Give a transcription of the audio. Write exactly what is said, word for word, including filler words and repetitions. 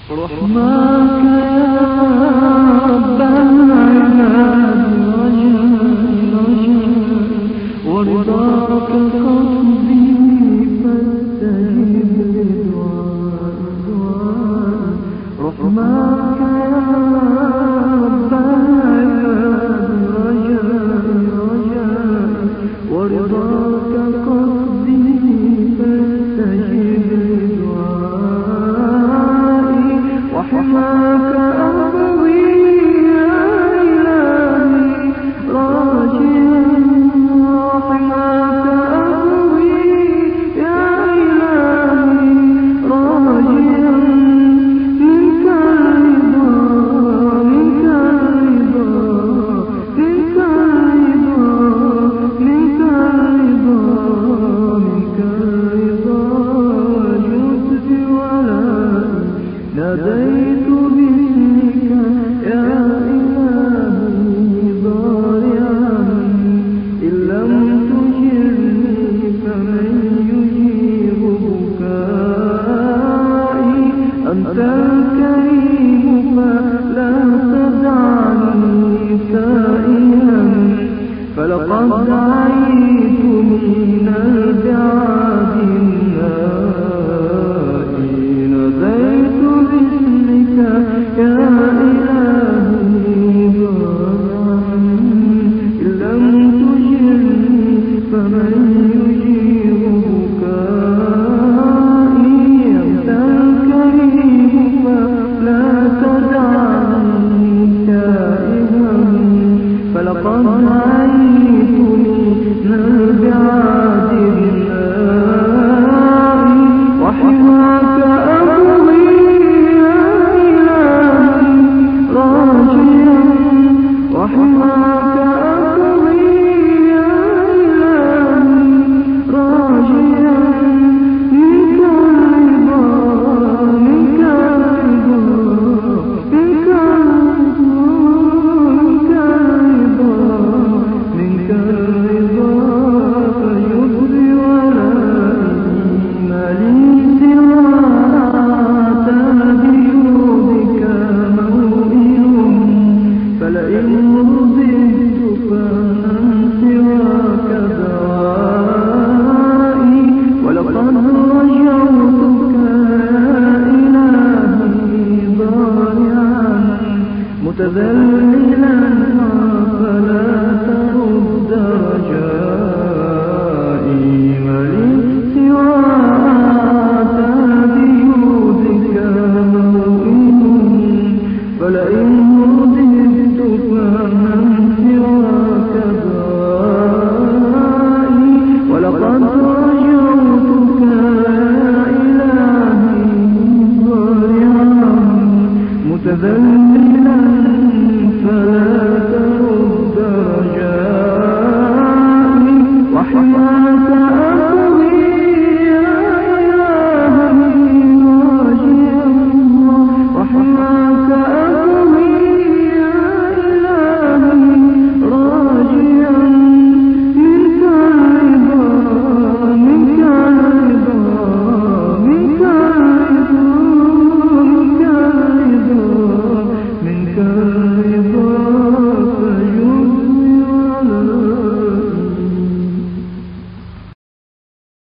رحماك يا رب العباد رجائي ورضاك قصدي فاستجب لدعائي. رحماك يا رب العباد رجائي رجائي ورضاك قصدي فاستجب لدعائي. وحماك أبوي يا إلهي راجيا. وحماك أبوي يا إلهي راجيا منك الرضا منك الرضا منك الرضا منك الرضا منك الرضا واللطف ولا ناديت